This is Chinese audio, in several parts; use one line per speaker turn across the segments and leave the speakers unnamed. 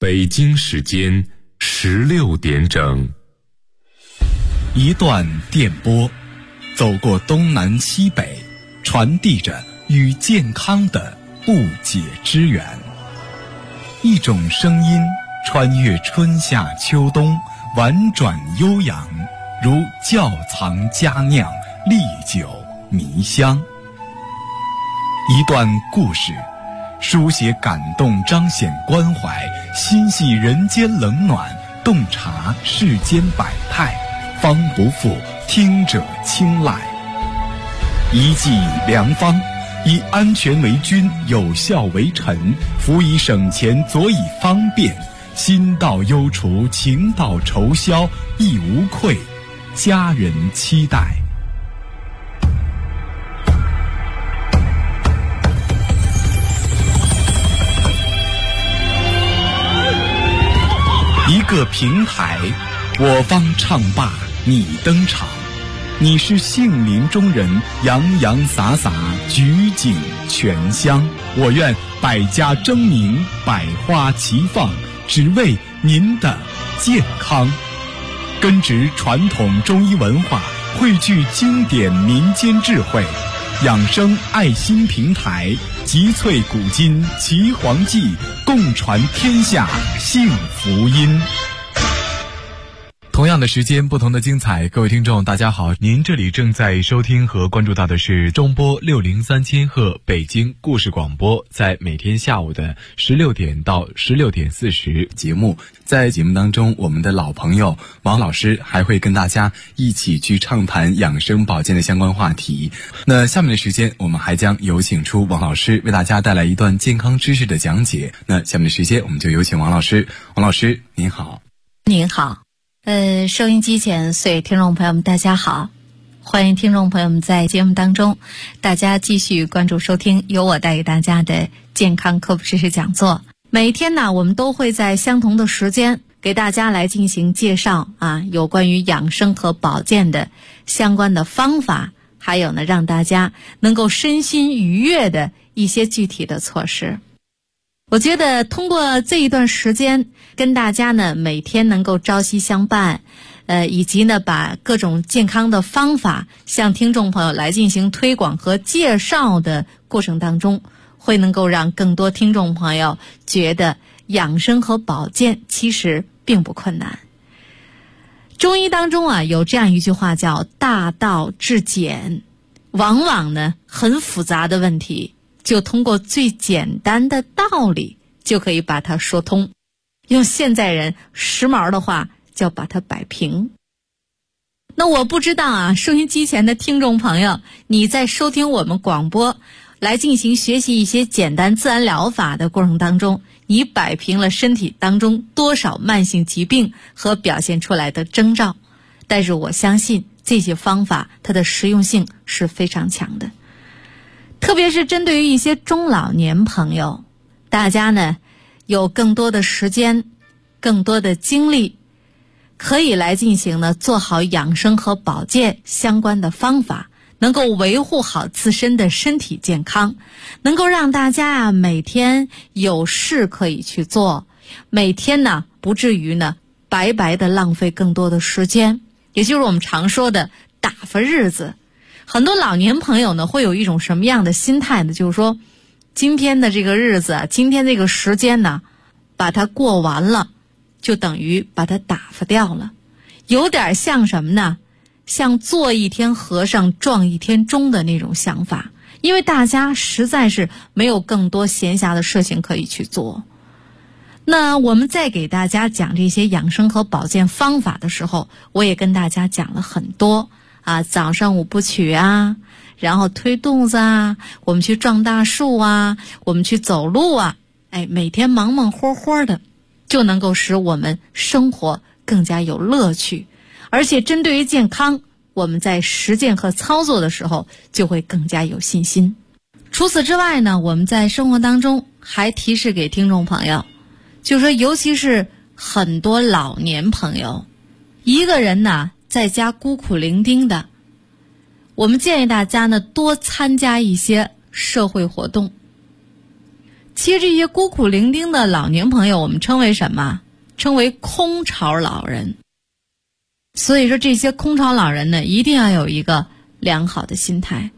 北京时间16点整。
一段电波，走过东南西北，传递着与健康的不解之缘。一种声音穿越春夏秋冬，婉转悠扬，如窖藏佳酿，历久弥香。一段故事，书写感动，彰显关怀，心系人间冷暖，洞察世间百态，方不负听者青睐。一剂良方，以安全为君，有效为臣，辅以省钱，佐以方便，心到忧除，情到愁消，亦无愧，家人期待。一个平台，我方唱罢你登场，你是杏林中人，洋洋洒洒，举景全香。我愿百家争鸣，百花齐放，只为您的健康。根植传统中医文化，汇聚经典民间智慧，养生爱心平台，集萃古今岐黄记，共传天下幸福音。同样的时间，不同的精彩。各位听众大家好，您这里正在收听和关注到的是中波603千赫北京故事广播，在每天下午的16点到16点40节目。在节目当中，我们的老朋友王老师还会跟大家一起去畅谈养生保健的相关话题。那下面的时间，我们还将有请出王老师为大家带来一段健康知识的讲解。那下面的时间，我们就有请王老师。王老师您好。
您好。收音机前所有听众朋友们大家好，欢迎听众朋友们在节目当中大家继续关注收听由我带给大家的健康科普知识讲座。每天呢，我们都会在相同的时间给大家来进行介绍有关于养生和保健的相关的方法，还有呢让大家能够身心愉悦的一些具体的措施。我觉得通过这一段时间跟大家呢每天能够朝夕相伴，以及呢把各种健康的方法向听众朋友来进行推广和介绍的过程当中，会能够让更多听众朋友觉得养生和保健其实并不困难。中医当中有这样一句话叫大道至简，往往呢很复杂的问题就通过最简单的道理就可以把它说通，用现在人时髦的话叫把它摆平。那我不知道收音机前的听众朋友，你在收听我们广播来进行学习一些简单自然疗法的过程当中，你摆平了身体当中多少慢性疾病和表现出来的征兆。但是我相信这些方法它的实用性是非常强的，特别是针对于一些中老年朋友，大家呢有更多的时间，更多的精力，可以来进行呢做好养生和保健相关的方法，能够维护好自身的身体健康，能够让大家每天有事可以去做，每天呢不至于呢白白的浪费更多的时间，也就是我们常说的打发日子。很多老年朋友呢会有一种什么样的心态呢？就是说今天的这个日子，今天这个时间呢把它过完了，就等于把它打发掉了，有点像什么呢？像做一天和尚撞一天钟的那种想法，因为大家实在是没有更多闲暇的事情可以去做。那我们在给大家讲这些养生和保健方法的时候，我也跟大家讲了很多早上5部曲然后推肚子我们去撞大树我们去走路每天忙忙活活的，就能够使我们生活更加有乐趣，而且针对于健康，我们在实践和操作的时候就会更加有信心。除此之外呢，我们在生活当中还提示给听众朋友，就是说尤其是很多老年朋友，一个人呢在家孤苦伶仃的，我们建议大家呢多参加一些社会活动。 其实这些孤苦伶仃的老年朋友，我们称为什么？称为空巢老人。所以说这些空巢老人呢，一定要有一个良好的心态。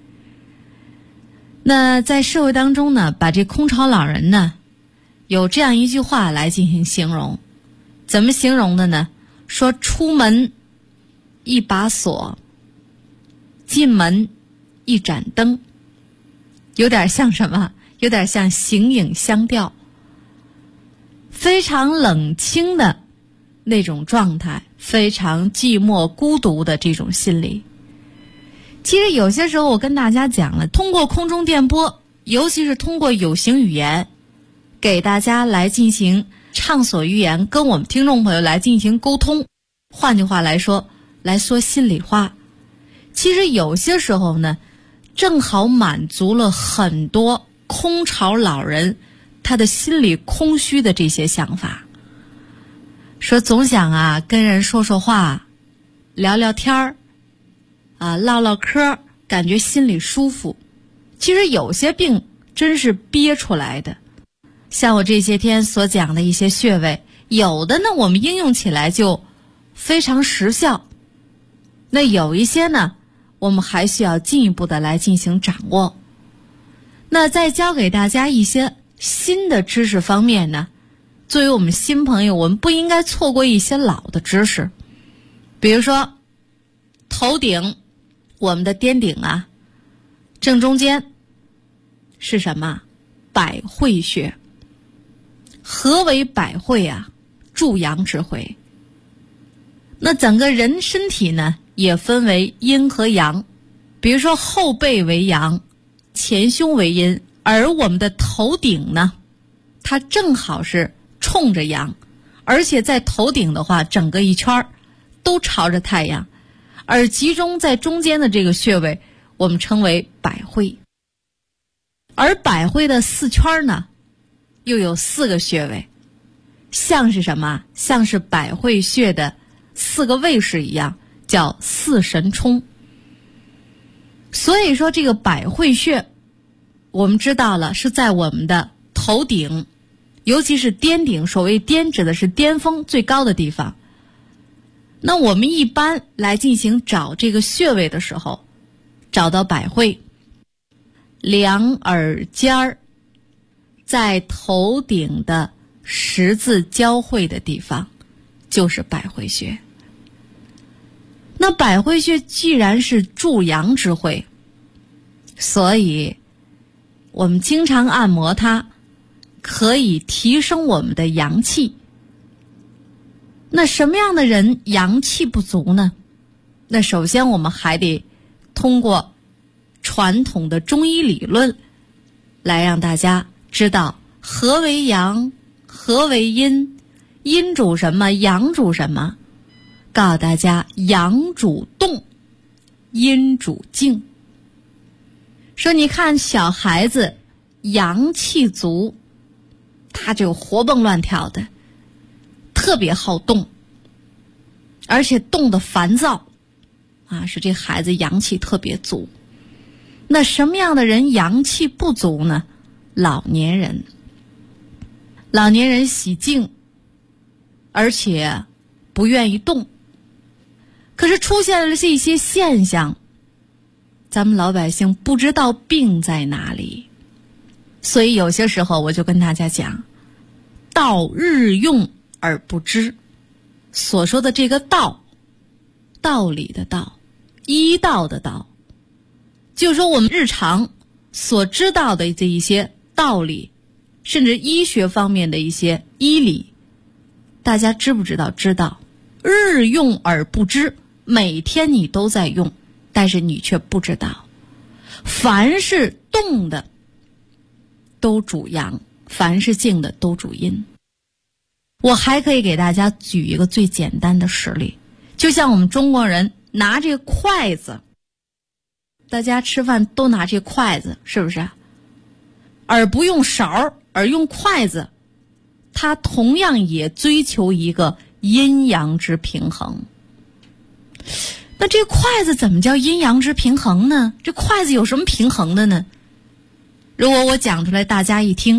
那在社会当中呢，把这空巢老人呢，有这样一句话来进行形容。怎么形容的呢？说出门一把锁，进门一盏灯，有点像什么？有点像形影相吊，非常冷清的那种状态，非常寂寞孤独的这种心理。其实有些时候我跟大家讲了，通过空中电波，尤其是通过有形语言，给大家来进行畅所欲言，跟我们听众朋友来进行沟通。换句话来说，来说心里话。其实有些时候呢，正好满足了很多空巢老人他的心里空虚的这些想法。说总想啊跟人说说话，聊聊天儿，唠唠嗑，感觉心里舒服。其实有些病真是憋出来的，像我这些天所讲的一些穴位，有的呢我们应用起来就非常实效，那有一些呢我们还需要进一步的来进行掌握。那再教给大家一些新的知识方面呢，作为我们新朋友，我们不应该错过一些老的知识。比如说头顶，我们的颠顶啊，正中间是什么？百会穴。何为百会啊？助阳之会。那整个人身体呢也分为阴和阳，比如说后背为阳，前胸为阴，而我们的头顶呢，它正好是冲着阳，而且在头顶的话，整个一圈都朝着太阳，而集中在中间的这个穴位，我们称为百会。而百会的四圈呢，又有4个穴位，像是什么？像是百会穴的4个位势一样，叫四神冲。所以说这个百会穴，我们知道了是在我们的头顶，尤其是巅顶。所谓巅指的是巅峰最高的地方。那我们一般来进行找这个穴位的时候，找到百会，两耳尖儿在头顶的十字交汇的地方就是百会穴。那百会穴既然是助阳之会，所以我们经常按摩它，可以提升我们的阳气。那什么样的人阳气不足呢？那首先我们还得通过传统的中医理论来让大家知道何为阳，何为阴，阴主什么，阳主什么。告诉大家，阳主动，阴主静。说你看小孩子阳气足，他就活蹦乱跳的，特别好动，而且动得烦躁啊，是这孩子阳气特别足。那什么样的人阳气不足呢？老年人。老年人喜静，而且不愿意动。可是出现了这些现象，咱们老百姓不知道病在哪里。所以有些时候我就跟大家讲，道日用而不知。所说的这个道，道理的道，医道的道，就是说我们日常所知道的这一些道理，甚至医学方面的一些医理，大家知不知道？知道。日用而不知，每天你都在用，但是你却不知道。凡是动的都主阳，凡是静的都主阴。我还可以给大家举一个最简单的实例，就像我们中国人拿这个筷子，大家吃饭都拿这筷子，是不是？而不用勺，而用筷子，它同样也追求一个阴阳之平衡。那这筷子怎么叫阴阳之平衡呢？这筷子有什么平衡的呢？如果我讲出来大家一听，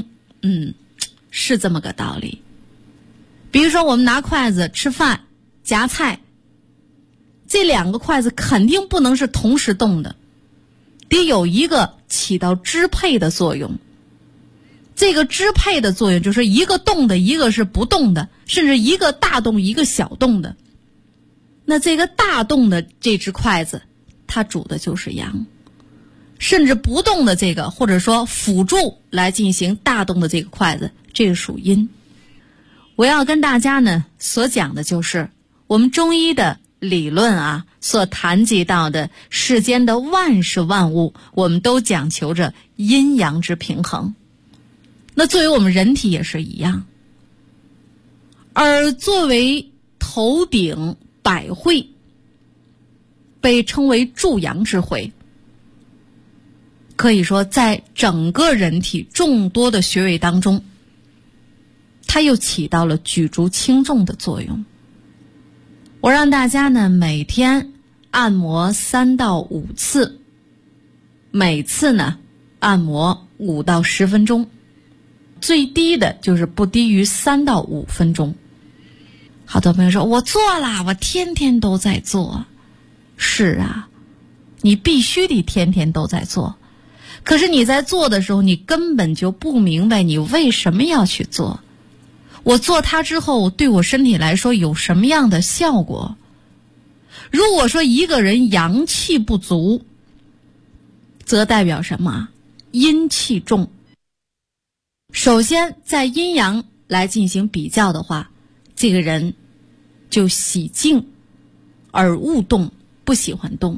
是这么个道理。比如说我们拿筷子吃饭夹菜，这两个筷子肯定不能是同时动的，得有一个起到支配的作用。这个支配的作用就是一个动的，一个是不动的，甚至一个大动一个小动的。那这个大动的这只筷子，它主的就是阳，甚至不动的这个，或者说辅助来进行大动的这个筷子，这个属阴。我要跟大家呢所讲的就是我们中医的理论啊，所谈及到的世间的万事万物，我们都讲求着阴阳之平衡。那作为我们人体也是一样，而作为头顶百会，被称为助阳之会，可以说在整个人体众多的穴位当中，它又起到了举足轻重的作用。我让大家呢每天按摩3到5次，每次呢按摩5到10分钟，最低的就是不低于3到5分钟。好多朋友说我做了，我天天都在做。是啊，你必须得天天都在做，可是你在做的时候，你根本就不明白你为什么要去做。我做它之后对我身体来说有什么样的效果？如果说一个人阳气不足，则代表什么？阴气重。首先在阴阳来进行比较的话，这个人就喜静而恶动，不喜欢动。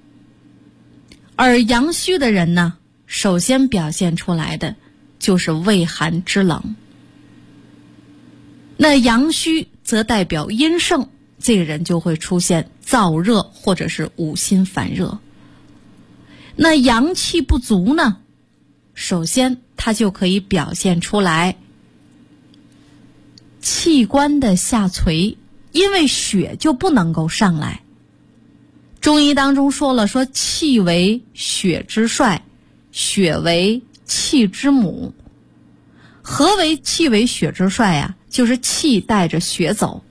而阳虚的人呢，首先表现出来的就是畏寒肢冷。那阳虚则代表阴盛，这个人就会出现燥热或者是五心烦热。那阳气不足呢，首先它就可以表现出来器官的下垂，因为血就不能够上来。中医当中说了，说气为血之帅，血为气之母。何为气为血之帅呀？就是气带着血走，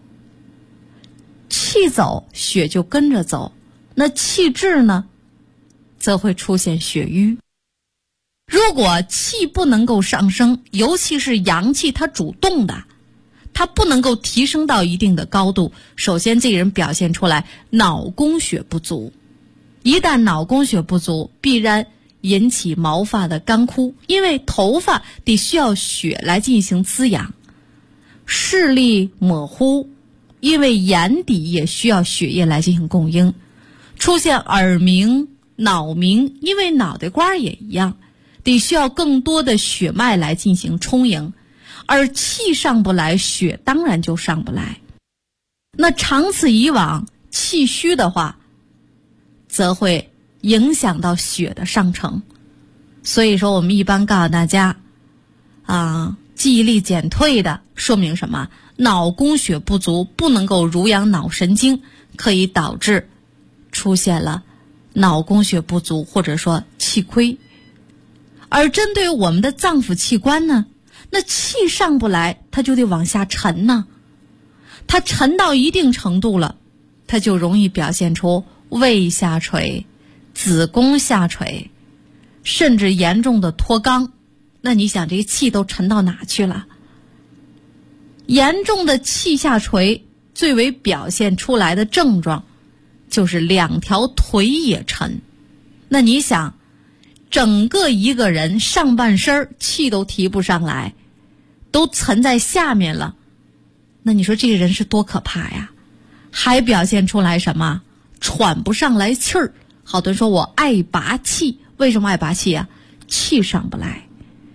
气走血就跟着走，那气滞呢则会出现血瘀。如果气不能够上升，尤其是阳气它主动的，它不能够提升到一定的高度，首先这个人表现出来脑供血不足。一旦脑供血不足，必然引起毛发的干枯，因为头发得需要血来进行滋养。视力模糊，因为眼底也需要血液来进行供应。出现耳鸣、脑鸣，因为脑袋瓜也一样，得需要更多的血脉来进行充盈。而气上不来，血当然就上不来。那长此以往，气虚的话，则会影响到血的上乘。所以说我们一般告诉大家记忆力减退的，说明什么？脑供血不足，不能够濡养脑神经，可以导致出现了脑供血不足，或者说气亏。而针对我们的脏腑器官呢，那气上不来，它就得往下沉呢。它沉到一定程度了，它就容易表现出胃下垂、子宫下垂，甚至严重的脱肛。那你想这个气都沉到哪去了？严重的气下垂最为表现出来的症状就是两条腿也沉。那你想整个一个人上半身气都提不上来，都沉在下面了，那你说这个人是多可怕呀？还表现出来什么？喘不上来气儿。好多人说我爱拔气，为什么爱拔气啊？气上不来。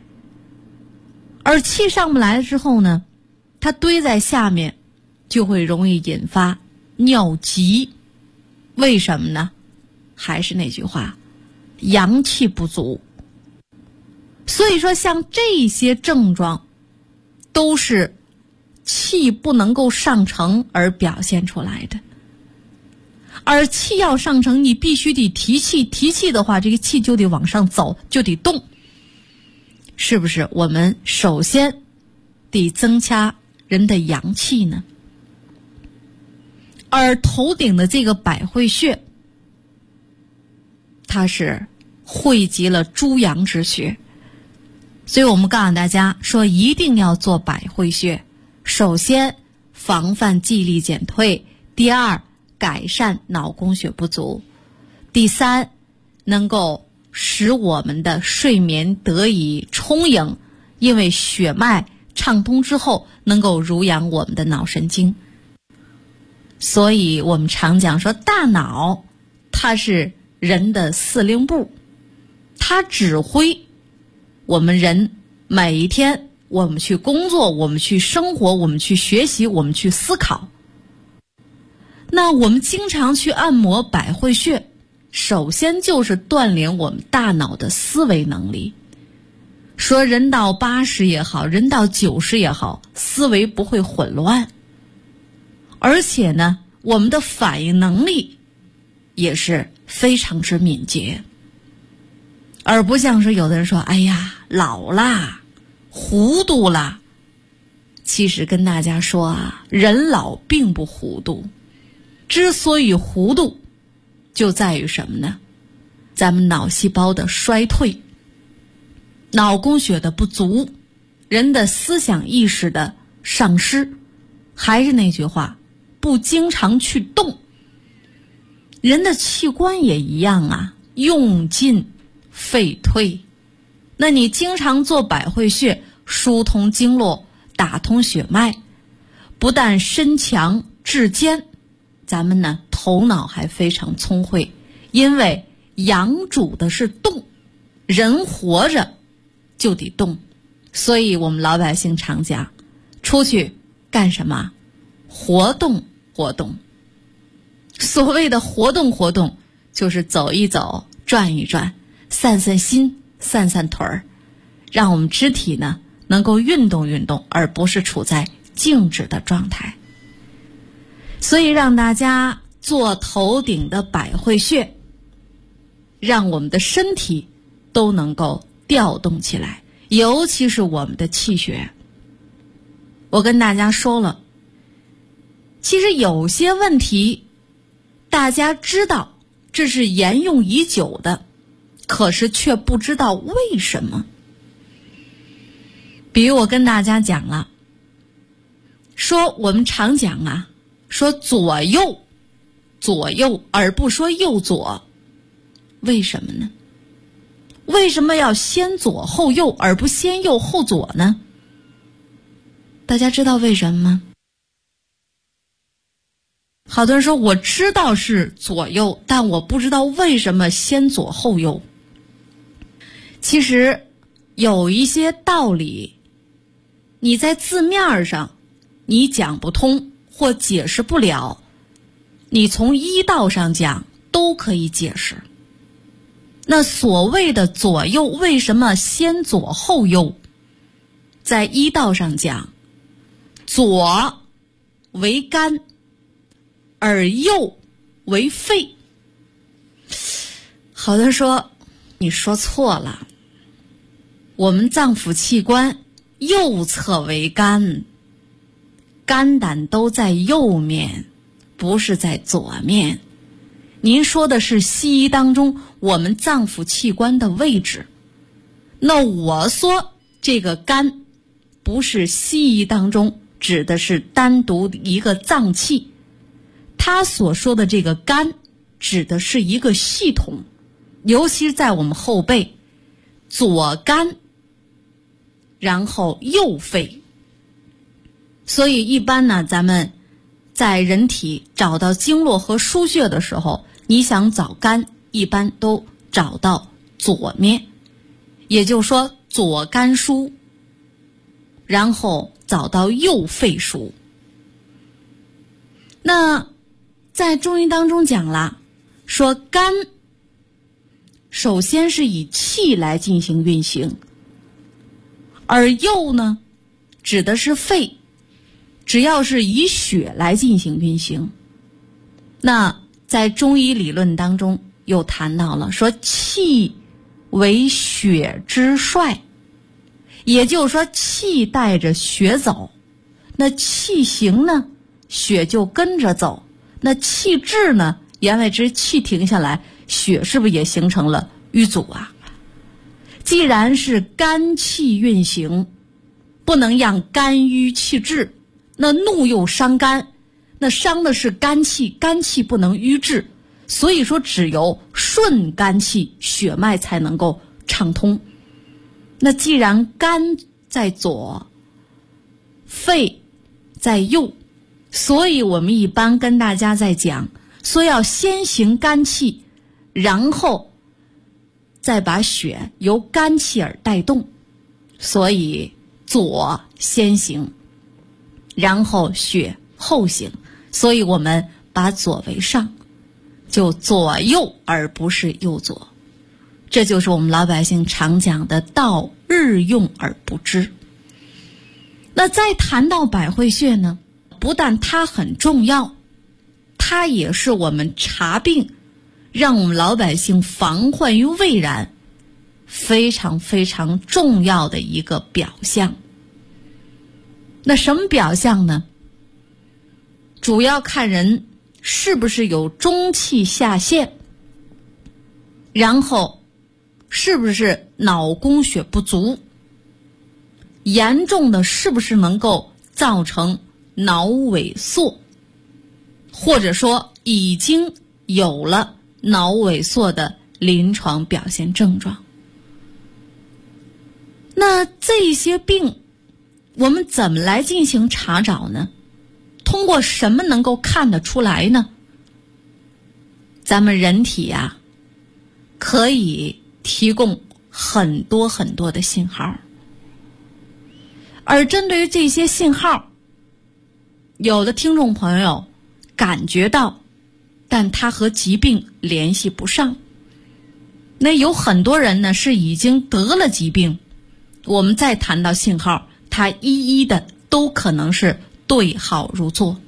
而气上不来了之后呢，它堆在下面，就会容易引发尿急。为什么呢？还是那句话，阳气不足。所以说像这些症状都是气不能够上乘而表现出来的。而气要上乘，你必须得提气，提气的话，这个气就得往上走，就得动。 是不是我们首先得增加人的阳气呢？而头顶的这个百会穴，它是汇集了诸阳之穴，所以我们告诉大家说一定要做百会穴。首先防范记忆力减退，第二改善脑供血不足，第三能够使我们的睡眠得以充盈，因为血脉畅通之后能够濡养我们的脑神经。所以我们常讲说大脑它是人的司令部，它指挥我们人每一天我们去工作，我们去生活，我们去学习，我们去思考。那我们经常去按摩百会穴，首先就是锻炼我们大脑的思维能力。说人到80也好，人到90也好，思维不会混乱，而且呢我们的反应能力也是非常之敏捷，而不像是有的人说哎呀老啦糊涂啦。其实跟大家说啊，人老并不糊涂，之所以糊涂就在于什么呢？咱们脑细胞的衰退，脑供血的不足，人的思想意识的丧失。还是那句话，不经常去动。人的器官也一样啊，用进废退。那你经常做百会穴，疏通经络，打通血脉，不但身强志坚，咱们呢头脑还非常聪慧。因为阳主的是动，人活着就得动，所以我们老百姓常讲出去干什么？活动活动。所谓的活动活动，就是走一走，转一转，散散心，散散腿儿，让我们肢体呢能够运动运动，而不是处在静止的状态。所以让大家做头顶的百会穴，让我们的身体都能够调动起来，尤其是我们的气血。我跟大家说了，其实有些问题大家知道这是沿用已久的，可是却不知道为什么。比如我跟大家讲了，说我们常讲啊，说左右而不说右左，为什么呢？为什么要先左后右而不先右后左呢？大家知道为什么吗？好多人说我知道是左右，但我不知道为什么先左后右。其实有一些道理你在字面上你讲不通或解释不了，你从医道上讲都可以解释。那所谓的左右，为什么先左后右？在医道上讲，左为肝，而右为肺。好多人说你说错了，我们脏腑器官右侧为肝，肝胆都在右面，不是在左面。您说的是西医当中我们脏腑器官的位置，那我说这个肝不是西医当中指的是单独一个脏器，他所说的这个肝指的是一个系统，尤其是在我们后背，左肝然后右肺。所以一般呢，咱们在人体找到经络和腧穴的时候，你想找肝一般都找到左面，也就是说左肝腧，然后找到右肺腧。那在中医当中讲了，说肝首先是以气来进行运行，而右呢指的是肺，只要是以血来进行运行。那在中医理论当中又谈到了说气为血之帅， 也就是说气带着血走，那气行呢，血就跟着走，那气滞呢，言外之气停下来，血是不是也形成了瘀阻啊？既然是肝气运行，不能让肝郁气滞，那怒又伤肝，那伤的是肝气，肝气不能瘀滞，所以说只有顺肝气，血脉才能够畅通。那既然肝在左，肺在右，所以我们一般跟大家在讲，说要先行肝气，然后再把血由肝气而带动，所以左先行，然后血后行，所以我们把左为上，就左右而不是右左。这就是我们老百姓常讲的道日用而不知。那再谈到百会穴呢，不但它很重要，它也是我们查病，让我们老百姓防患于未然非常非常重要的一个表象。那什么表象呢？主要看人是不是有中气下陷，然后是不是脑供血不足，严重的是不是能够造成脑萎缩，或者说已经有了脑萎缩的临床表现症状。那这些病我们怎么来进行查找呢？通过什么能够看得出来呢？咱们人体可以提供很多很多的信号，而针对于这些信号，有的听众朋友感觉到，但他和疾病联系不上。那有很多人呢是已经得了疾病，我们再谈到信号，他一一的都可能是对号入座。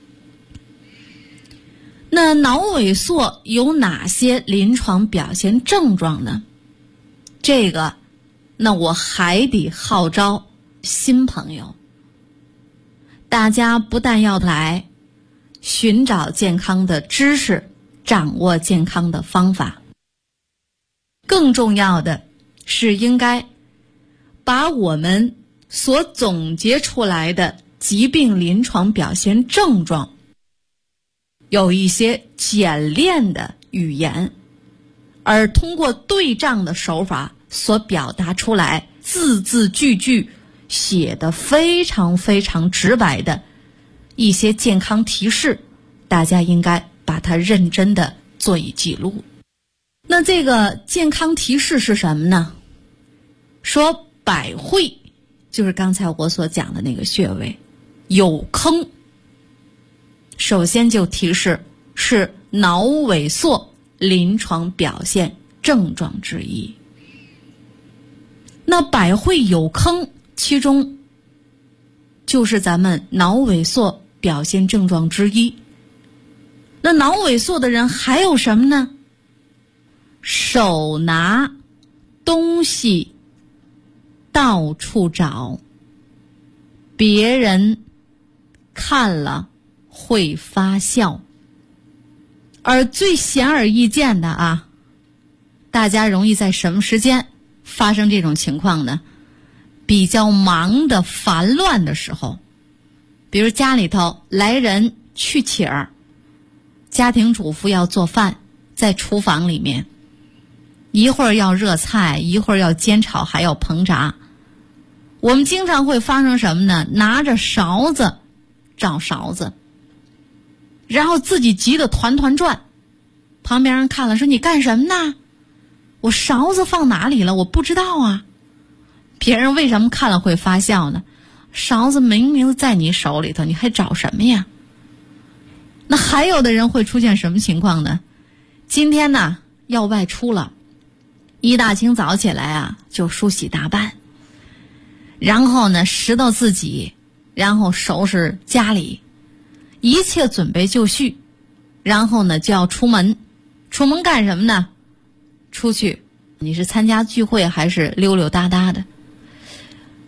那脑萎缩有哪些临床表现症状呢？这个那我还得号召新朋友，大家不但要来寻找健康的知识，掌握健康的方法，更重要的是应该把我们所总结出来的疾病临床表现症状有一些简练的语言，而通过对仗的手法所表达出来，字字句句写得非常非常直白的一些健康提示，大家应该把它认真的做以记录。那这个健康提示是什么呢？说百会就是刚才我所讲的那个穴位有坑，首先就提示是脑萎缩临床表现症状之一。那百会有坑，其中就是咱们脑萎缩表现症状之一。那脑萎缩的人还有什么呢？手拿东西到处找，别人看了会发笑。而最显而易见的大家容易在什么时间发生这种情况呢？比较忙的烦乱的时候，比如家里头来人去请儿，家庭主妇要做饭，在厨房里面一会儿要热菜，一会儿要煎炒，还要烹炸，我们经常会发生什么呢？拿着勺子找勺子，然后自己急得团团转，旁边人看了说你干什么呢？我勺子放哪里了？我不知道啊。别人为什么看了会发笑呢？勺子明明在你手里头，你还找什么呀？那还有的人会出现什么情况呢？今天呢要外出了，一大清早起来就梳洗打扮，然后呢拾掇自己，然后收拾家里，一切准备就绪，然后呢就要出门。出门干什么呢？出去，你是参加聚会还是溜溜达达的？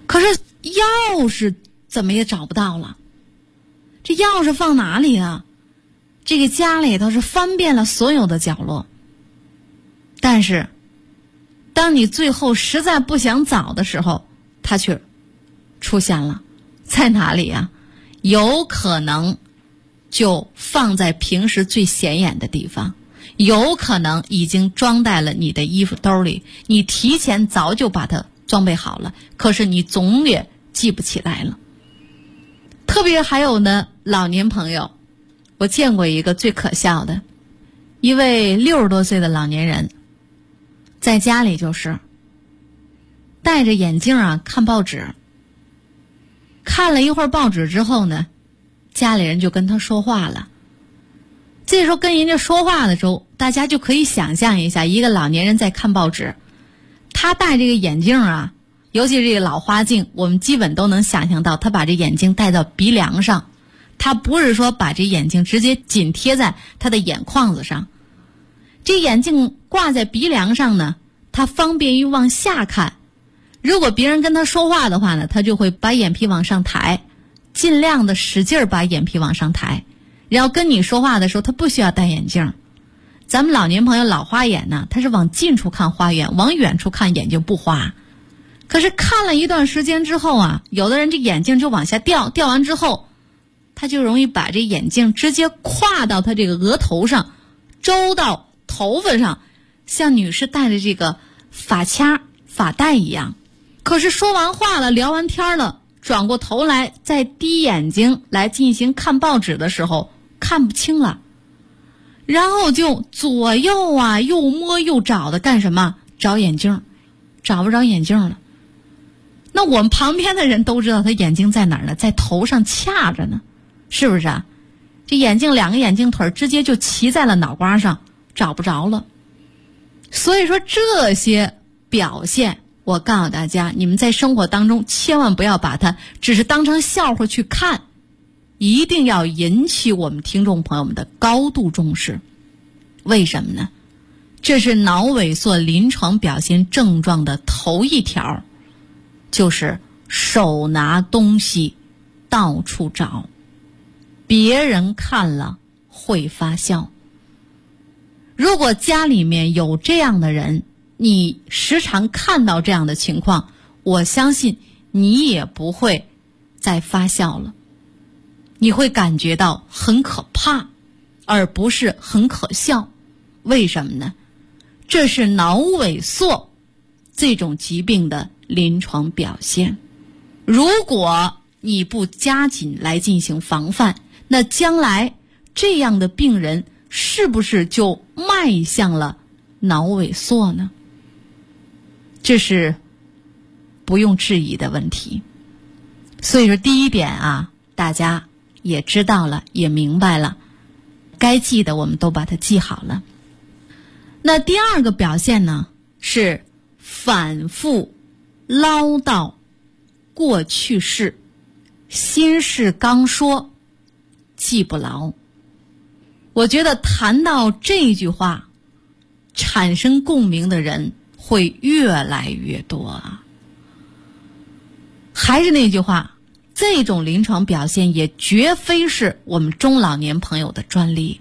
可是钥匙怎么也找不到了，这钥匙放哪里啊？这个家里头是翻遍了所有的角落，但是当你最后实在不想找的时候，它却出现了。在哪里啊？有可能就放在平时最显眼的地方，有可能已经装在了你的衣服兜里，你提前早就把它装备好了，可是你总也记不起来了。特别还有呢，老年朋友，我见过一个最可笑的，一位60多岁的老年人，在家里就是戴着眼镜啊看报纸，看了一会儿报纸之后呢，家里人就跟他说话了。这时候跟人家说话的时候，大家就可以想象一下，一个老年人在看报纸，他戴这个眼镜啊，尤其是这个老花镜，我们基本都能想象到他把这眼镜戴到鼻梁上，他不是说把这眼镜直接紧贴在他的眼眶子上。这眼镜挂在鼻梁上呢，他方便于往下看，如果别人跟他说话的话呢，他就会把眼皮往上抬，尽量的使劲把眼皮往上抬，然后跟你说话的时候他不需要戴眼镜。咱们老年朋友老花眼呢，他是往近处看花眼，往远处看眼睛不花。可是看了一段时间之后啊，有的人这眼镜就往下掉，掉完之后他就容易把这眼镜直接挎到他这个额头上，周到头发上，像女士戴着这个发卡发带一样。可是说完话了，聊完天了，转过头来再低眼睛来进行看报纸的时候，看不清了，然后就左右啊又摸又找的干什么？找眼镜，找不着眼镜了。那我们旁边的人都知道他眼睛在哪儿呢？在头上卡着呢，是不是啊？这眼镜两个眼镜腿直接就骑在了脑瓜上，找不着了。所以说这些表现，我告诉大家，你们在生活当中千万不要把它只是当成笑话去看，一定要引起我们听众朋友们的高度重视。为什么呢？这是脑萎缩临床表现症状的头一条，就是手拿东西到处找，别人看了会发笑。如果家里面有这样的人，你时常看到这样的情况，我相信你也不会再发笑了，你会感觉到很可怕，而不是很可笑。为什么呢？这是脑萎缩这种疾病的临床表现。如果你不加紧来进行防范，那将来这样的病人是不是就迈向了脑萎缩呢？这是不用质疑的问题。所以说第一点啊，大家也知道了，也明白了，该记的我们都把它记好了。那第二个表现呢，是反复唠叨过去式，心事刚说记不牢。我觉得谈到这句话，产生共鸣的人会越来越多啊。还是那句话，这种临床表现也绝非是我们中老年朋友的专利。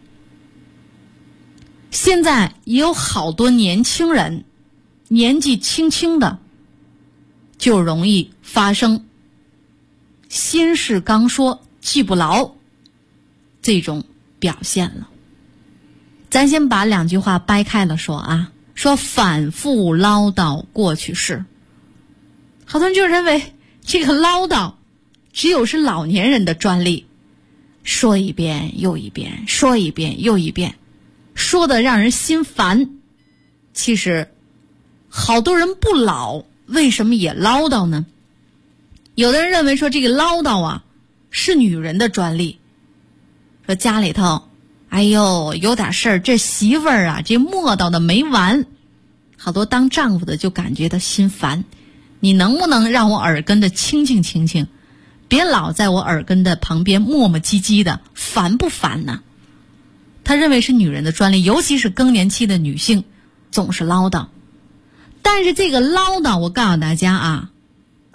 现在也有好多年轻人，年纪轻轻的就容易发生心事刚说记不牢这种表现了。咱先把两句话掰开了说啊，说反复唠叨过去式。好多人就认为这个唠叨只有是老年人的专利，说一遍又一遍，说一遍又一遍，说的让人心烦。其实好多人不老，为什么也唠叨呢？有的人认为说这个唠叨啊是女人的专利，说家里头哎呦有点事儿，这媳妇儿啊这磨叨的没完。好多当丈夫的就感觉到心烦，你能不能让我耳根的清静清静，别老在我耳根的旁边磨磨唧唧的，烦不烦呢？他认为是女人的专利，尤其是更年期的女性总是唠叨。但是这个唠叨，我告诉大家啊，它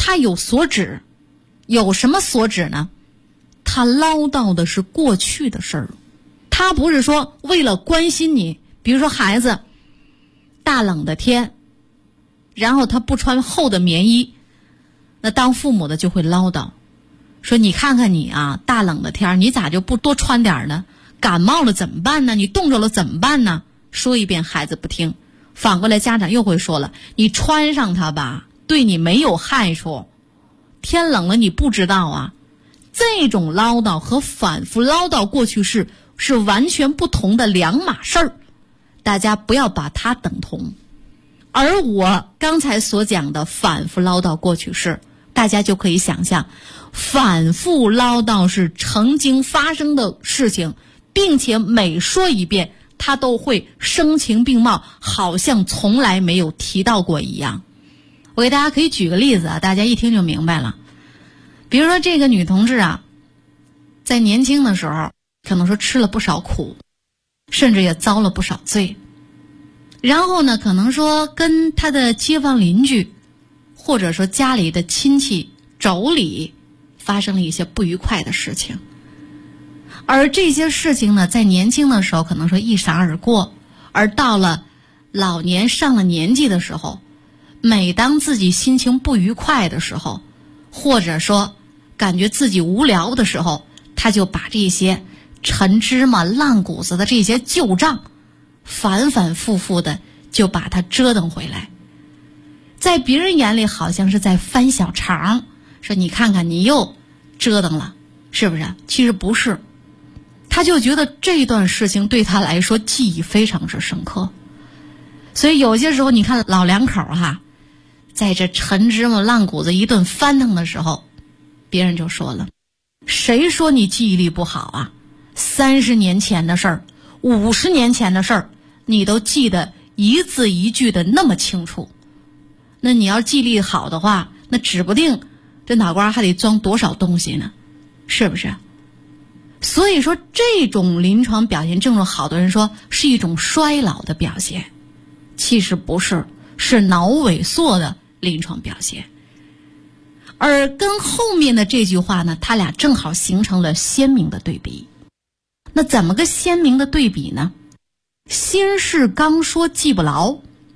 他有所指，有什么所指呢？他唠叨的是过去的事儿，他不是说为了关心你，比如说孩子大冷的天，然后他不穿厚的棉衣，那当父母的就会唠叨，说你看看你啊，大冷的天你咋就不多穿点呢？感冒了怎么办呢？你冻着了怎么办呢？说一遍孩子不听，反过来家长又会说了，你穿上它吧，对你没有害处，天冷了你不知道啊。这种唠叨和反复唠叨过去式是完全不同的两码事儿，大家不要把它等同。而我刚才所讲的反复唠叨过去式，大家就可以想象，反复唠叨是曾经发生的事情，并且每说一遍他都会声情并茂，好像从来没有提到过一样。我给大家可以举个例子啊，大家一听就明白了。比如说这个女同志啊，在年轻的时候可能说吃了不少苦，甚至也遭了不少罪，然后呢可能说跟她的街坊邻居或者说家里的亲戚妯娌发生了一些不愉快的事情，而这些事情呢在年轻的时候可能说一闪而过，而到了老年上了年纪的时候，每当自己心情不愉快的时候，或者说感觉自己无聊的时候，他就把这些陈芝麻烂谷子的这些旧账反反复复的就把它折腾回来，在别人眼里好像是在翻小肠，说你看看你又折腾了，是不是？其实不是，他就觉得这段事情对他来说记忆非常之深刻。所以有些时候你看老两口哈，在这陈芝麻烂谷子一顿翻腾的时候，别人就说了，谁说你记忆力不好啊？30年前的事儿，50年前的事儿，你都记得一字一句的那么清楚。那你要记忆力好的话，那指不定这脑瓜还得装多少东西呢，是不是？所以说这种临床表现症状，好多人说是一种衰老的表现，其实不是，是脑萎缩的临床表现。而跟后面的这句话呢，它俩正好形成了鲜明的对比。那怎么个鲜明的对比呢？心事刚说记不牢，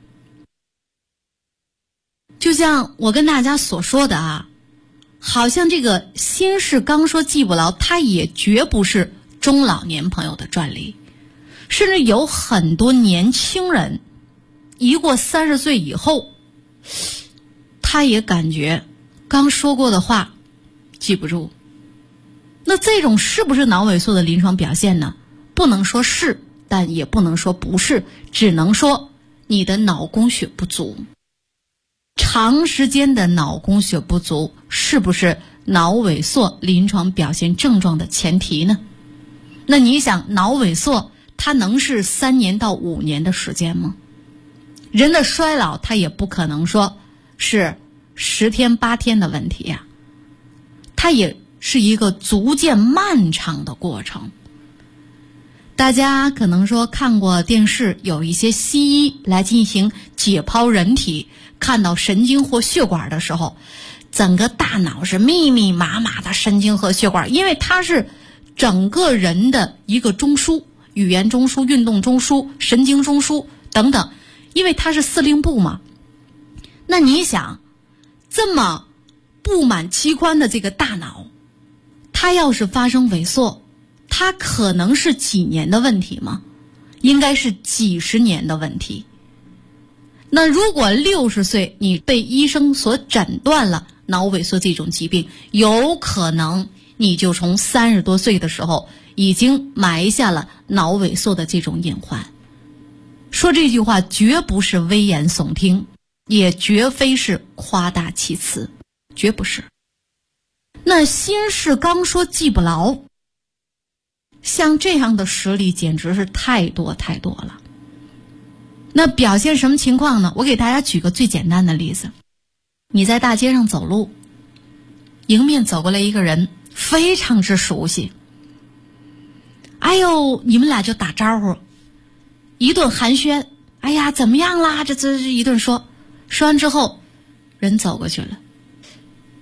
就像我跟大家所说的啊，好像这个心事刚说记不牢，它也绝不是中老年朋友的专利，甚至有很多年轻人一过30岁以后，他也感觉刚说过的话记不住。那这种是不是脑萎缩的临床表现呢？不能说是，但也不能说不是，只能说你的脑供血不足。长时间的脑供血不足是不是脑萎缩临床表现症状的前提呢？那你想，脑萎缩它能是3年到5年的时间吗？人的衰老它也不可能说是10天8天的问题呀，它也是一个逐渐漫长的过程。大家可能说看过电视，有一些西医来进行解剖人体，看到神经或血管的时候，整个大脑是密密麻麻的神经和血管，因为它是整个人的一个中枢，语言中枢、运动中枢、神经中枢等等，因为它是司令部嘛。那你想，这么布满器官的这个大脑，它要是发生萎缩，它可能是几年的问题吗？应该是几十年的问题。那如果60岁你被医生所诊断了脑萎缩这种疾病，有可能你就从30多岁的时候已经埋下了脑萎缩的这种隐患。说这句话绝不是危言耸听，也绝非是夸大其词，绝不是。那心事刚说记不牢，像这样的实例简直是太多太多了。那表现什么情况呢？我给大家举个最简单的例子。你在大街上走路，迎面走过来一个人，非常之熟悉，哎呦，你们俩就打招呼，一顿寒暄，哎呀怎么样啦，这一顿说完之后，人走过去了，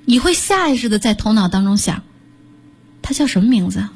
你会下意识的在头脑当中想，他叫什么名字啊？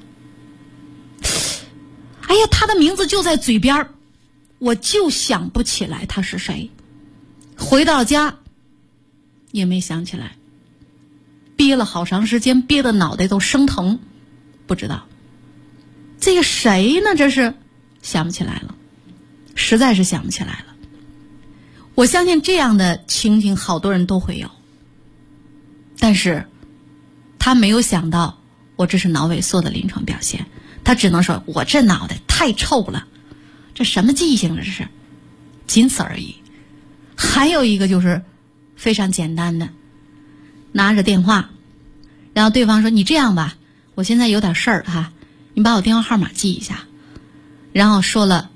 哎呀，他的名字就在嘴边，我就想不起来他是谁。回到家也没想起来，憋了好长时间，憋得脑袋都生疼，不知道这个谁呢？这是想不起来了，实在是想不起来了。我相信这样的情景好多人都会有，但是他没有想到我这是脑萎缩的临床表现，他只能说我这脑袋太臭了，这什么记性这是，仅此而已。还有一个就是非常简单的，拿着电话，然后对方说你这样吧，我现在有点事儿哈，你把我电话号码记一下，然后说了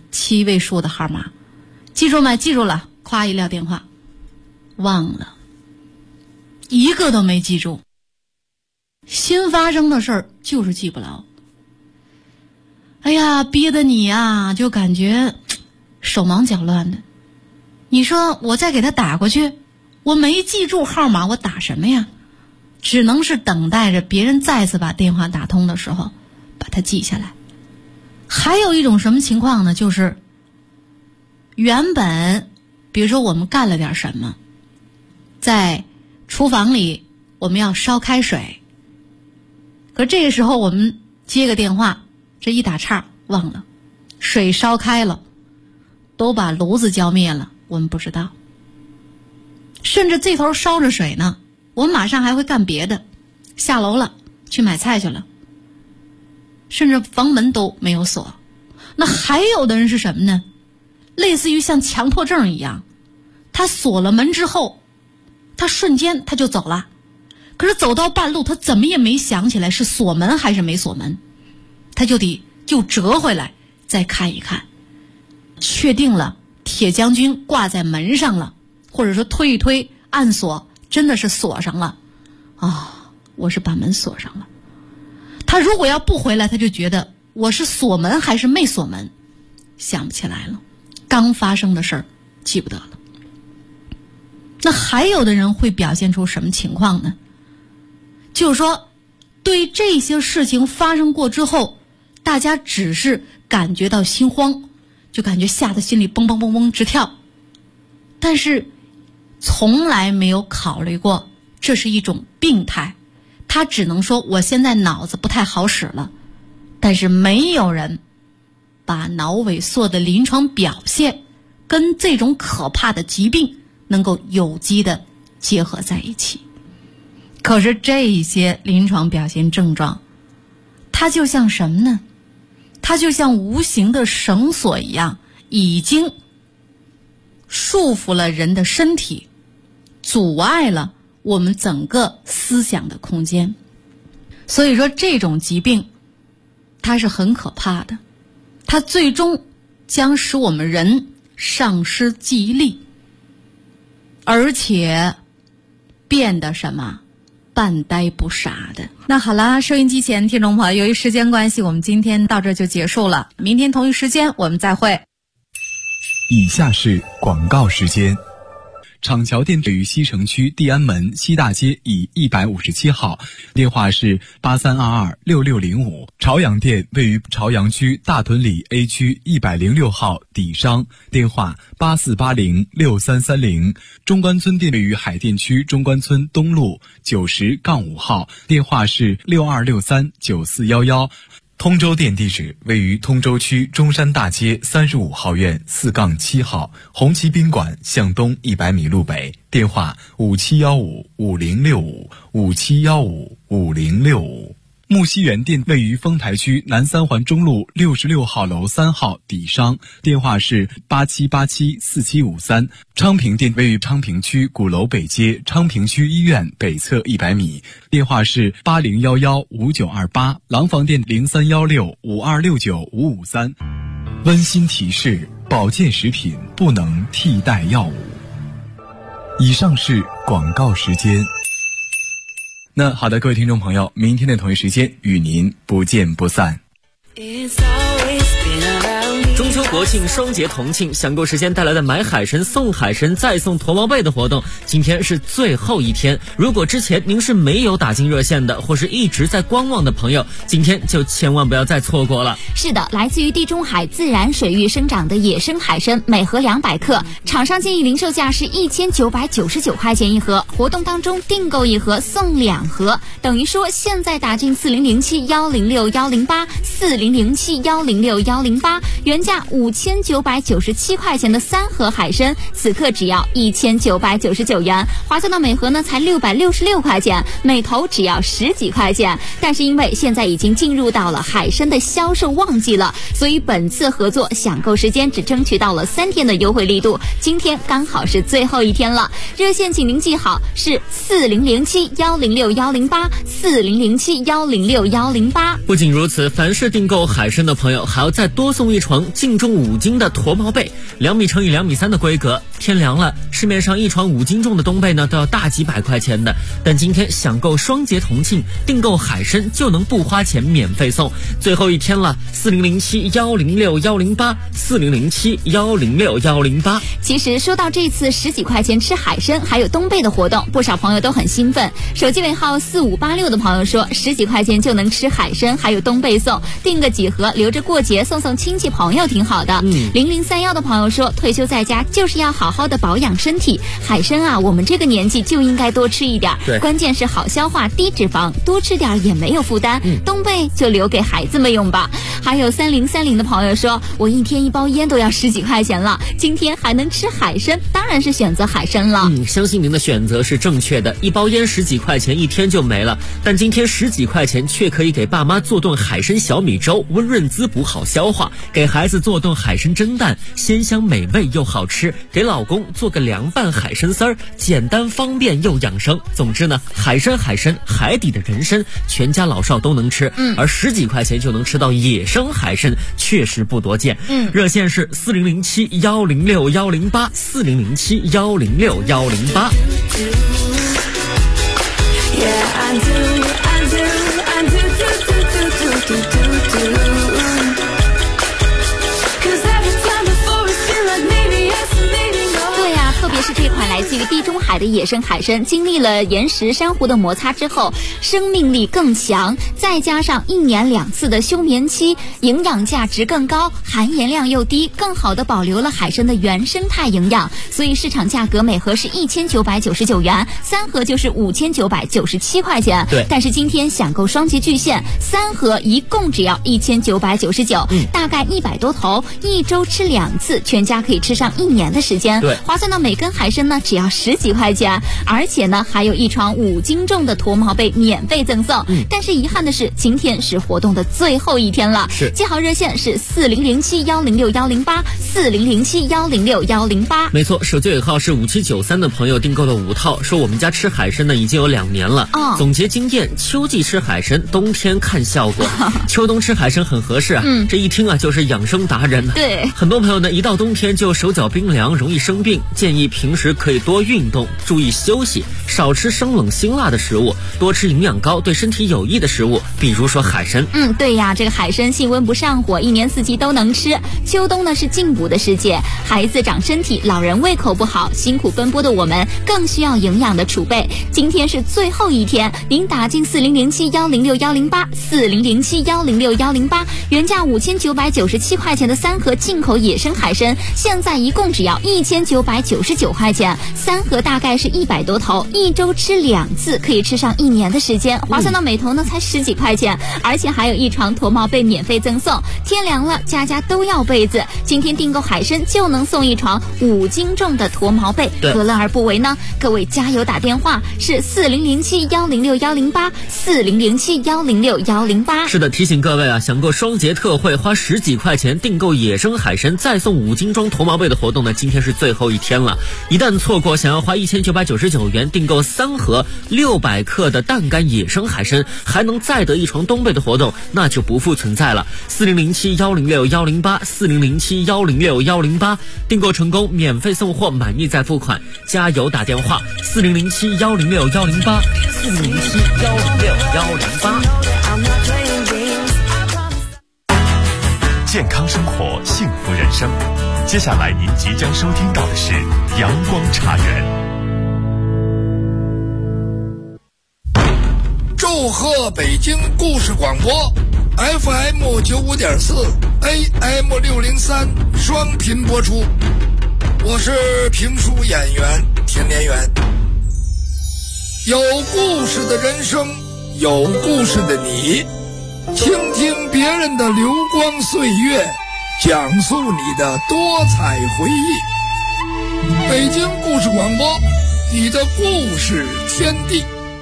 7位数的号码，记住没？记住了，夸一撂电话，忘了，一个都没记住。新发生的事儿就是记不牢。哎呀，逼得你啊，就感觉手忙脚乱的。你说我再给他打过去，我没记住号码，我打什么呀？只能是等待着别人再次把电话打通的时候把它记下来。还有一种什么情况呢？就是原本比如说我们干了点什么，在厨房里我们要烧开水，可这个时候我们接个电话，这一打岔忘了，水烧开了，都把炉子浇灭了，我们不知道。甚至这头烧着水呢，我们马上还会干别的，下楼了去买菜去了，甚至房门都没有锁。那还有的人是什么呢？类似于像强迫症一样，他锁了门之后，他瞬间他就走了，可是走到半路他怎么也没想起来是锁门还是没锁门，他就得又折回来再看一看，确定了铁将军挂在门上了，或者说推一推按锁真的是锁上了啊，我是把门锁上了。他如果要不回来，他就觉得我是锁门还是没锁门，想不起来了，刚发生的事儿记不得了。那还有的人会表现出什么情况呢？就是说对这些事情发生过之后，大家只是感觉到心慌，就感觉吓得心里蹦蹦蹦蹦直跳，但是从来没有考虑过这是一种病态。他只能说我现在脑子不太好使了，但是没有人把脑萎缩的临床表现跟这种可怕的疾病能够有机的结合在一起。可是这些临床表现症状，它就像什么呢？它就像无形的绳索一样，已经束缚了人的身体，阻碍了我们整个思想的空间。所以说这种疾病它是很可怕的，它最终将使我们人丧失记忆力，而且变得什么半呆不傻的。那好啦，收音机前听众朋友，由于时间关系，我们今天到这就结束了，明天同一时间我们再会。
以下是广告时间。厂桥店位于西城区地安门西大街以157号，电话是83226605。朝阳店位于朝阳区大屯里 A 区106号底商，电话84806330。中关村店位于海淀区中关村东路90-5号，电话是62639411。通州店地址位于通州区中山大街35号院4-7号，红旗宾馆向东100米路北，电话57155065，57155065。木樨园店位于丰台区南三环中路66号楼3号底商，电话是87874753。昌平店位于昌平区鼓楼北街昌平区医院北侧100米，电话是80115928。廊坊店031652695553。温馨提示：保健食品不能替代药物。以上是广告时间。那好的，各位听众朋友，明天的同一时间与您不见不散。
中秋秋国庆双节同庆，享购时间带来的买海参送海参再送驼毛被的活动，今天是最后一天。如果之前您是没有打进热线的，或是一直在观望的朋友，今天就千万不要再错过了。
是的，来自于地中海自然水域生长的野生海参，每盒200克，厂商建议零售价是1999块钱一盒，活动当中订购一盒送2盒，等于说现在打进4007106108，4007106108，原价5997块钱的3盒海参，此刻只要1999元，划算到每盒呢才666块钱，每头只要10几块钱。但是因为现在已经进入到了海参的销售旺季了，所以本次合作享购时间只争取到了3天的优惠力度，今天刚好是最后一天了。热线请您记好，是4007106108，4007106108。
不仅如此，凡是订购海参的朋友还要再多送一床净重5斤的驼毛被，2米乘以2米3的规格。天凉了，市面上一床5斤重的冬被呢都要大几百块钱的，但今天享购双节同庆，订购海参就能不花钱免费送。最后一天了，4007106108，4007106108。
其实说到这次10几块钱吃海参还有冬被的活动，不少朋友都很兴奋。手机尾号4586的朋友说，10几块钱就能吃海参还有冬被送，订个几盒留着过节送送亲戚朋友挺好的。0031的朋友说，退休在家就是要好好的保养身体，海参啊我们这个年纪就应该多吃一点，关键是好消化低脂肪，多吃点也没有负担，冬被就留给孩子们用吧。还有3030的朋友说，我一天1包烟都要10几块钱了，今天还能吃海参，当然是选择海参了。
相信您的选择是正确的，一包烟10几块钱一天就没了，但今天10几块钱却可以给爸妈做顿海参小米粥，温润滋补好消化，给孩子做顿海参蒸蛋，鲜香美味又好吃，给老公做个凉拌海参丝儿，简单方便又养生。总之呢，海参海底的人参，全家老少都能吃，而10几块钱就能吃到野生海参，确实不多见。热线是4007106108，4007106108。
特别是这款来自于地中海的野生海参，经历了岩石珊瑚的摩擦之后，生命力更强，再加上1年2次的休眠期，营养价值更高，含盐量又低，更好的保留了海参的原生态营养，所以市场价格每盒是1999元，3盒就是5997块钱。
对，
但是今天享购双节巨献，3盒一共只要1999，大概100多头，1周吃2次，全家可以吃上1年的时间。
对，
划算到每根海参呢只要10几块钱，而且呢还有一床5斤重的驼毛被免费赠送。但是遗憾的是，今天是活动的最后一天了。记好热线是4007106108，4007106108。
没错，手机尾号是5793的朋友订购了5套，说我们家吃海参呢已经有2年了。总结经验，秋季吃海参，冬天看效果。秋冬吃海参很合适啊。这一听啊就是养生达人。
对，
很多朋友呢一到冬天就手脚冰凉，容易生病，建议平时可以多运动，注意休息，少吃生冷辛辣的食物，多吃营养高对身体有益的食物，比如说海参。
对呀，这个海参性温不上火，一年4季都能吃。秋冬呢是进补的时节，孩子长身体，老人胃口不好，辛苦奔波的我们更需要营养的储备。今天是最后一天，您打进4007106108，4007106108，原价5997块钱的3盒进口野生海参，现在一共只要1999块钱，3盒大概是100多头，1周吃2次，可以吃上1年的时间，划算到每头呢才10几块钱，而且还有一床驼毛被免费赠送。天凉了，家家都要被子，今天订购海参就能送一床5斤重的驼毛被，何乐而不为呢？各位加油打电话，是4007106108，4007106108。
是的，提醒各位啊，享购双节特惠，花10几块钱订购野生海参再送5斤装驼毛被的活动呢，今天是最后一天了。一旦错过，想要花1999元订购3盒600克的淡干野生海参，还能再得一床冬被的活动，那就不复存在了。4007106108，4007106108，订购成功免费送货，满意再付款。加油打电话，4007106108，4007106108。
健康生活，幸福人生。接下来您即将收听到的是阳光茶园。
祝贺北京故事广播 FM 95.4 AM 603双频播出，我是评书演员田连元。有故事的人生，有故事的你，倾听别人的流光岁月，讲述你的多彩回忆。北京故事广播，你的故事天地。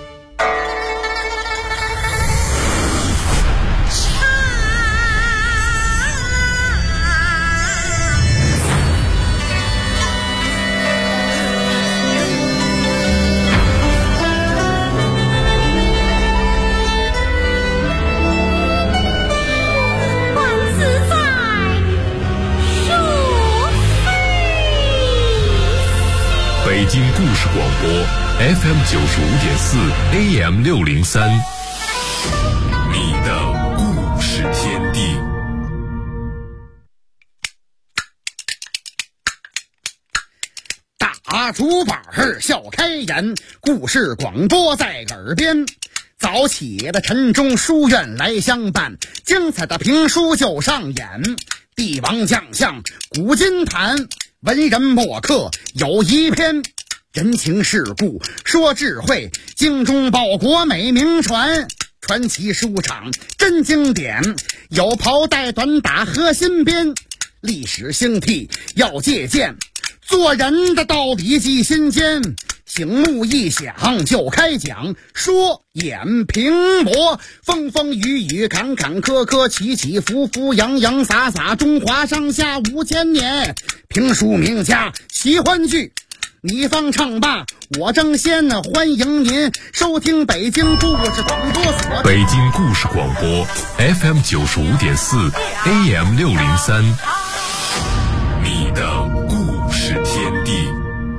北京故事广播 FM 95.4 AM 603，你的故事天地。
大竹板笑开颜，故事广播在耳边。早起的晨钟书院来相伴，精彩的评书就上演。帝王将相古今谈，文人墨客有一篇。人情世故说智慧，精忠报国美名传。传奇书场真经典，有袍带短打和新编。历史兴替要借鉴，做人的道理记心间。醒目一响就开讲，说演评驳，风风雨雨坎坎坷坷，起起伏伏洋洋洒洒，中华上下5000年。评书名家喜欢剧，你方唱罢我争先，欢迎您收听北京故事广播所。
北京故事广播 FM 95.4 AM 603，你的故事天地。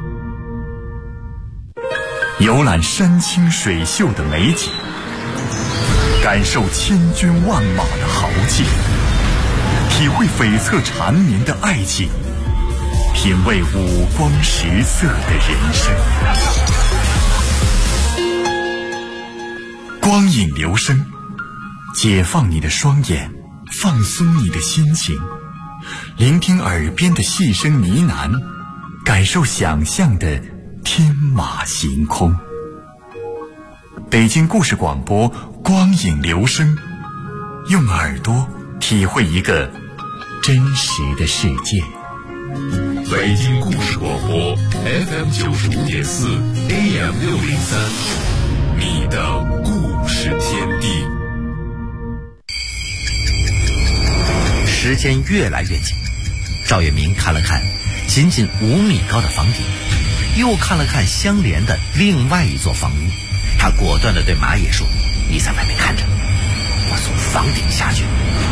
游览山清水秀的美景，感受千军万马的豪气，体会悱恻缠绵的爱情，品味五光十色的人生。光影流声，解放你的双眼，放松你的心情，聆听耳边的细声呢喃，感受想象的天马行空。北京故事广播，光影流声，用耳朵体会一个真实的世界。
北京故事广播 FM 95.4 AM 603，你的故事天地。
时间越来越近，赵月明看了看仅仅5米高的房顶，又看了看相连的另外一座房屋，他果断地对马野说：“你在外面看着，我从房顶下去。”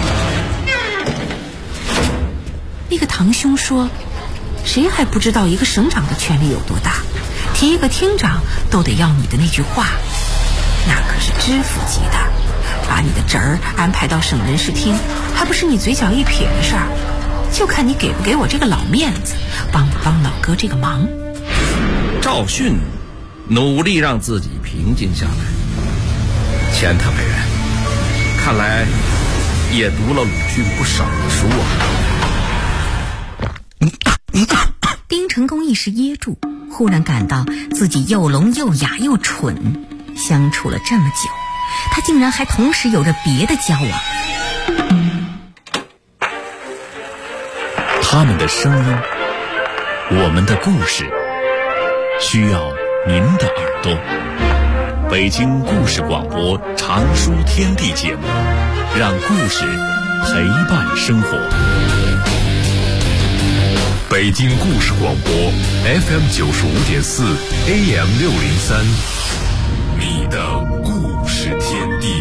那个堂兄说，谁还不知道一个省长的权力有多大，提一个厅长都得要你的那句话，那可是知府级的，把你的侄儿安排到省人事厅，还不是你嘴角一撇的事儿，就看你给不给我这个老面子，帮不帮老哥这个忙。
赵迅努力让自己平静下来，钱他没人，看来也读了鲁迅不少的书啊。
丁成功一时噎住，忽然感到自己又聋又哑又蠢，相处了这么久，他竟然还同时有着别的交往。
他们的声音，我们的故事，需要您的耳朵。北京故事广播常书天地节目，让故事陪伴生活。
北京故事广播 FM 95.4 AM 603，你的故事天地。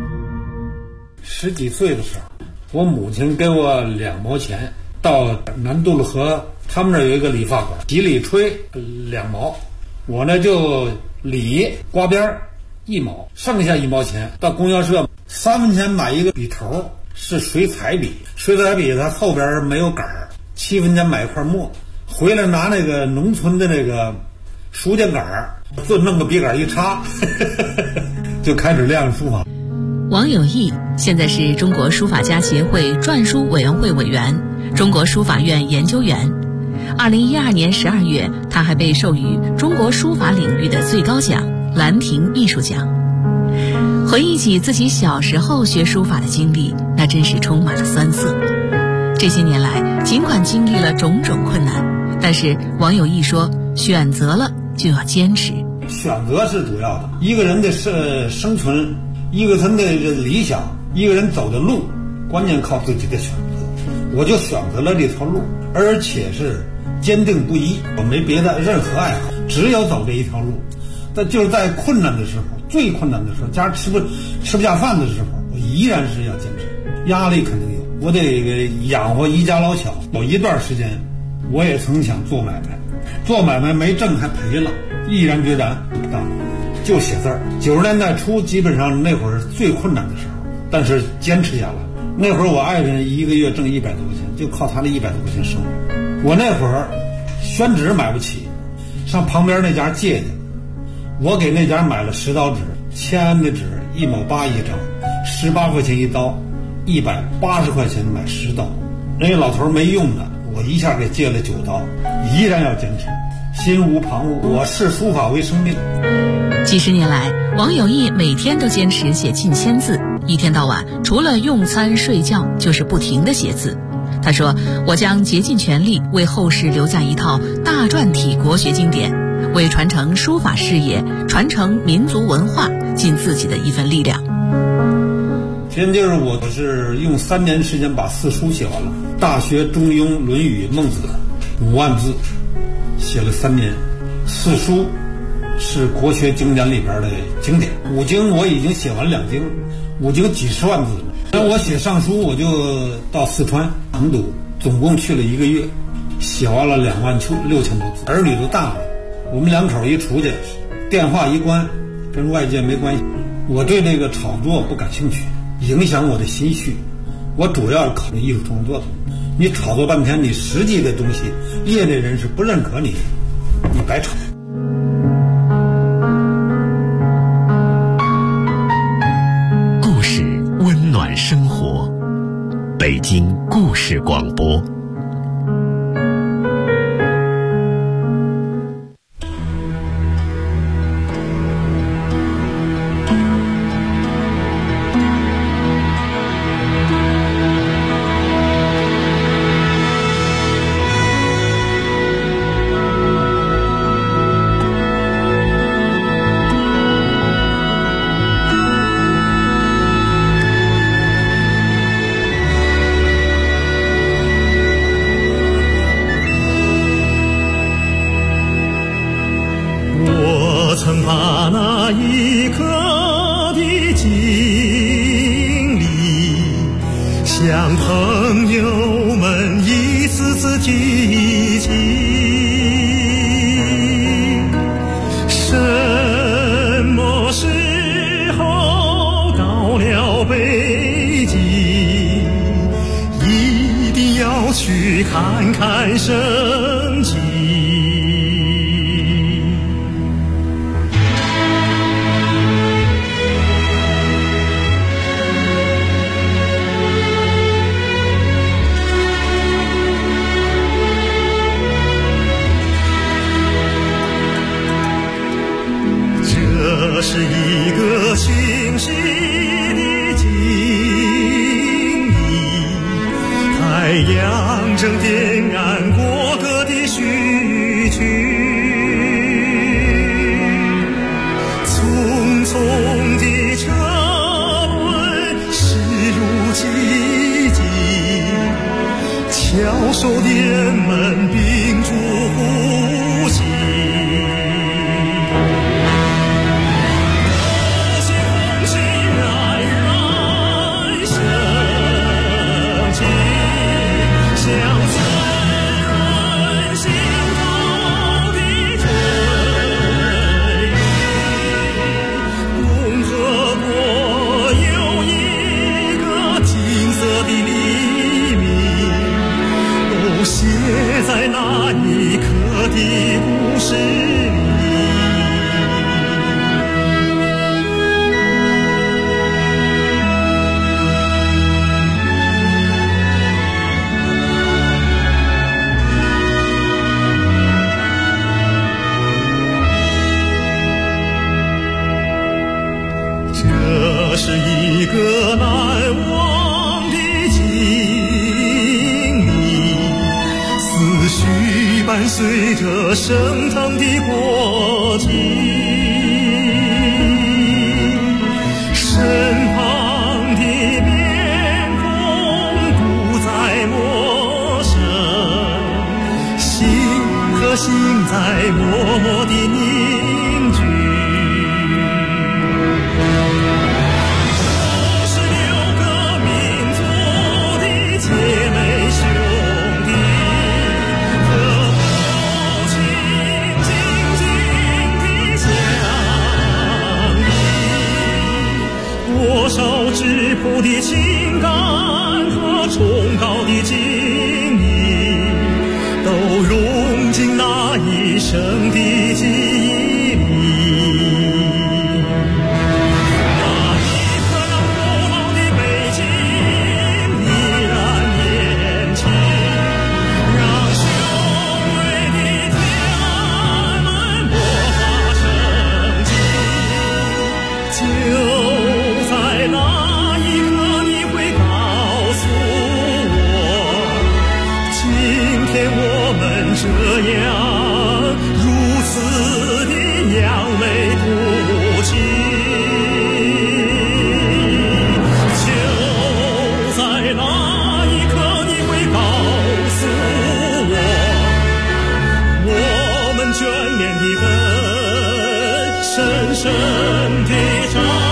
10几岁的时候，我母亲给我2毛钱，到南渡了河，他们那儿有一个理发馆，洗理吹2毛，我呢就理刮边1毛，剩下1毛钱到供销社3分钱买一个笔头， 是水彩笔，水彩笔它后边没有杆儿，7分钱买一块墨，回来拿那个农村的那个书架杆儿，就弄个笔杆一插，就开始练书法。
王有义现在是中国书法家协会篆书委员会委员、中国书法院研究员。2012年12月，他还被授予中国书法领域的最高奖兰亭艺术奖。回忆起自己小时候学书法的经历，那真是充满了酸涩。这些年来，尽管经历了种种困难，但是王有义说，选择了就要坚持。
选择是主要的，一个人的生存，一个人的理想，一个人走的路，关键靠自己的选择。我就选择了这条路，而且是坚定不移，我没别的任何爱好，只有走这一条路。但就是在困难的时候，最困难的时候，家吃不下饭的时候，我依然是要坚持。压力肯定有，我得养活一家老小。有一段时间，我也曾想做买卖，做买卖没挣还赔了，毅然决然不干，就写字儿。90年代初，基本上那会儿是最困难的时候，但是坚持下来。那会儿我爱人一个月挣100多块钱，就靠他的100多块钱生活。我那会儿宣纸买不起，上旁边那家借去，我给那家买了10刀纸，签的纸1毛8一张，18块钱一刀，180块钱买10刀。人家老头没用的，我一下给借了9刀，依然要坚持，心无旁骛。我视书法为生命。
几十年来，王有义每天都坚持写近1000字，一天到晚除了用餐睡觉就是不停地写字。他说，我将竭尽全力为后世留下一套大篆体国学经典，为传承书法事业、传承民族文化尽自己的一份力量。
前就是我是用3年时间把4书写完了，《大学》《中庸》《论语》《孟子》5万字，写了3年。4书是国学经典里边的经典，5经我已经写完2经，5经几十万字了。那我写上书，我就到四川成都，总共去了1个月，写完了26000多字。儿女都大了，我们2口一出去，电话一关，跟外界没关系。我对这个炒作不感兴趣，影响我的心绪。我主要考虑艺术创作的。你炒作半天，你实际的东西，业内人士不认可你，你白炒。
故事温暖生活，北京故事广播。
曾把那一刻的经历向朋友们一次次提起，什么时候到了北京，一定要去看看盛景。这是一个清晰的经历，太阳正点燃过客的序曲，匆匆的车轮驶入寂静，翘首的人们屏住呼吸。 伴随着升腾的国旗，身旁的面孔不再陌生，心和心在默默地凝聚。多少质朴的情感和崇高的敬意，都融进那一生的记忆里。那一刻让古老的北京依然年轻，让雄伟的天安门勃发生机。在那一刻你会告诉我，今天我们这样如此的扬眉吐气。就在那一刻你会告诉我，我们眷恋的根深深地扎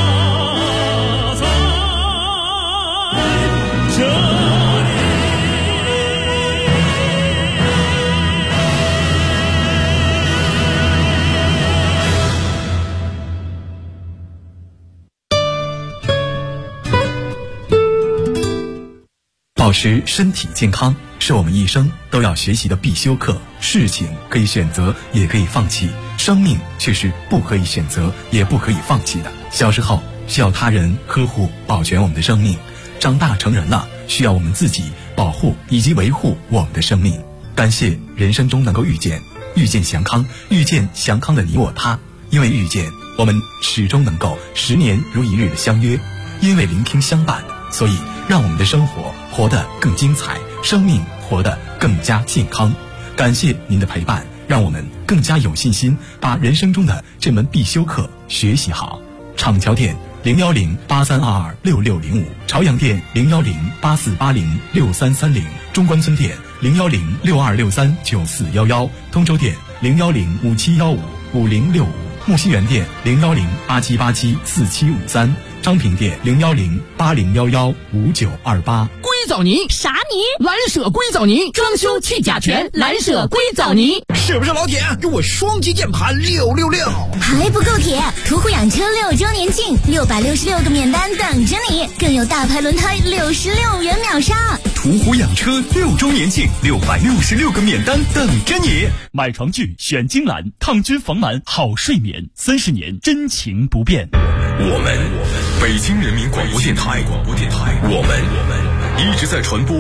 保持身体健康是我们一生都要学习的必修课。事情可以选择，也可以放弃，生命却是不可以选择，也不可以放弃的。小时候需要他人呵护保全我们的生命，长大成人了需要我们自己保护以及维护我们的生命。感谢人生中能够遇见祥康，遇见祥康的你我他。因为遇见，我们始终能够10年如一日的相约；因为聆听相伴，所以让我们的生活活得更精彩，生命活得更加健康。感谢您的陪伴，让我们更加有信心把人生中的这门必修课学习好。厂桥店01083226605，朝阳店01084806330，中关村店01062639411，通州店01057155065，木樨园店01087874753，昌平店01080115928。
硅藻泥
啥泥？
蓝舍硅藻泥，装修去甲醛，蓝舍硅藻泥。 是不是老铁？给我双击键盘666。
还不够铁！途虎养车6周年庆，666个免单等着你，更有大牌轮胎66元秒杀。
途虎养车6周年庆，666个免单等着你。
买床具选精蓝，抗菌防螨好睡眠，30年真情不变。
我们北京人民广播电台，我们一直在传播